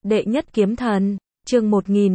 Đệ nhất kiếm thần, chương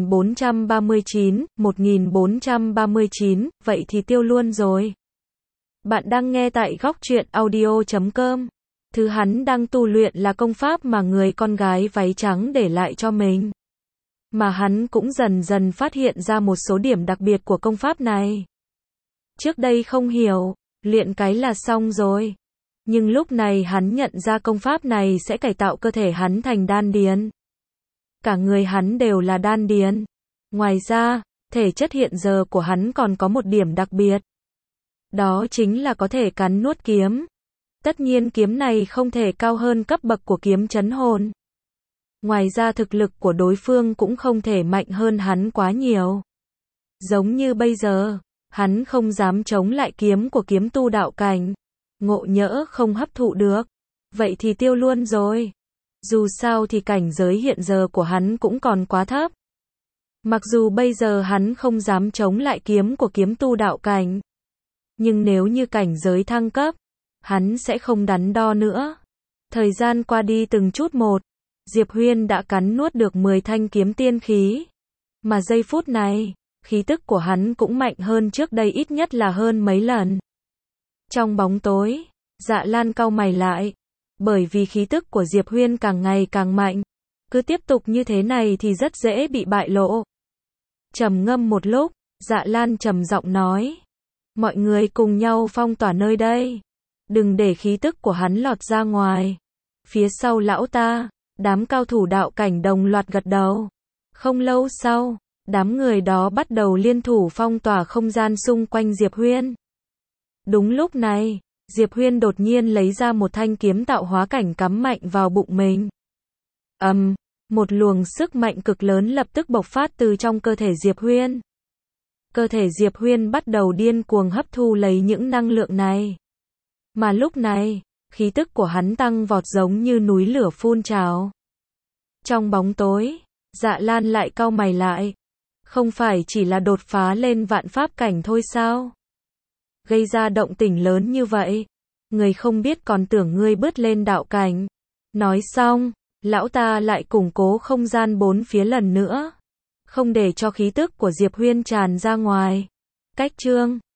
1439, vậy thì tiêu luôn rồi. Bạn đang nghe tại góc truyện audio.com. Thứ hắn đang tu luyện là công pháp mà người con gái váy trắng để lại cho mình. Mà hắn cũng dần dần phát hiện ra một số điểm đặc biệt của công pháp này. Trước đây không hiểu, luyện cái là xong rồi. Nhưng lúc này hắn nhận ra công pháp này sẽ cải tạo cơ thể hắn thành đan điền. Cả người hắn đều là đan điền. Ngoài ra, thể chất hiện giờ của hắn còn có một điểm đặc biệt. Đó chính là có thể cắn nuốt kiếm. Tất nhiên kiếm này không thể cao hơn cấp bậc của kiếm chấn hồn. Ngoài ra thực lực của đối phương cũng không thể mạnh hơn hắn quá nhiều. Giống như bây giờ, hắn không dám chống lại kiếm của kiếm tu đạo cảnh. Ngộ nhỡ không hấp thụ được, vậy thì tiêu luôn rồi. Dù sao thì cảnh giới hiện giờ của hắn cũng còn quá thấp. Mặc dù bây giờ hắn không dám chống lại kiếm của kiếm tu đạo cảnh. Nhưng nếu như cảnh giới thăng cấp, hắn sẽ không đắn đo nữa. Thời gian qua đi từng chút một, Diệp Huyên đã cắn nuốt được 10 thanh kiếm tiên khí. Mà giây phút này, khí tức của hắn cũng mạnh hơn trước đây ít nhất là hơn mấy lần. Trong bóng tối, Dạ Lan cau mày lại. Bởi vì khí tức của Diệp Huyên càng ngày càng mạnh. Cứ tiếp tục như thế này thì rất dễ bị bại lộ. Trầm ngâm một lúc, Dạ Lan trầm giọng nói. Mọi người cùng nhau phong tỏa nơi đây. Đừng để khí tức của hắn lọt ra ngoài. Phía sau lão ta, đám cao thủ đạo cảnh đồng loạt gật đầu. Không lâu sau, đám người đó bắt đầu liên thủ phong tỏa không gian xung quanh Diệp Huyên. Đúng lúc này, Diệp Huyên đột nhiên lấy ra một thanh kiếm tạo hóa cảnh cắm mạnh vào bụng mình. Một luồng sức mạnh cực lớn lập tức bộc phát từ trong cơ thể Diệp Huyên. Cơ thể Diệp Huyên bắt đầu điên cuồng hấp thu lấy những năng lượng này. Mà lúc này, khí tức của hắn tăng vọt giống như núi lửa phun trào. Trong bóng tối, Dạ Lan lại cau mày lại. Không phải chỉ là đột phá lên vạn pháp cảnh thôi sao? Gây ra động tĩnh lớn như vậy, người không biết còn tưởng ngươi bứt lên đạo cảnh. Nói xong, lão ta lại củng cố không gian bốn phía lần nữa, không để cho khí tức của Diệp Huyên tràn ra ngoài. Cách chương